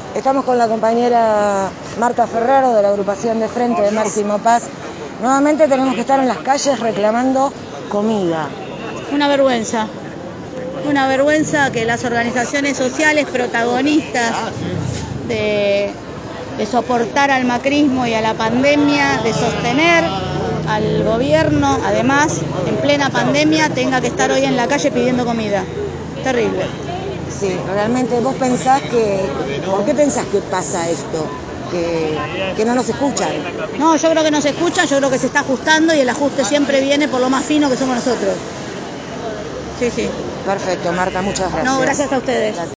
Estamos con la compañera Marta Ferraro de la agrupación de Frente de Máximo Paz. Nuevamente tenemos que estar en las calles reclamando comida. Una vergüenza que las organizaciones sociales protagonistas de soportar al macrismo y a la pandemia, de sostener al gobierno, además, en plena pandemia, tenga que estar hoy en la calle pidiendo comida. Terrible. Sí, realmente vos pensás que... ¿Por qué pensás que pasa esto? Que no nos escuchan. No, yo creo que no se escuchan, yo creo que se está ajustando y el ajuste siempre viene por lo más fino que somos nosotros. Sí. Perfecto, Marta, muchas gracias. No, gracias a ustedes. Gracias.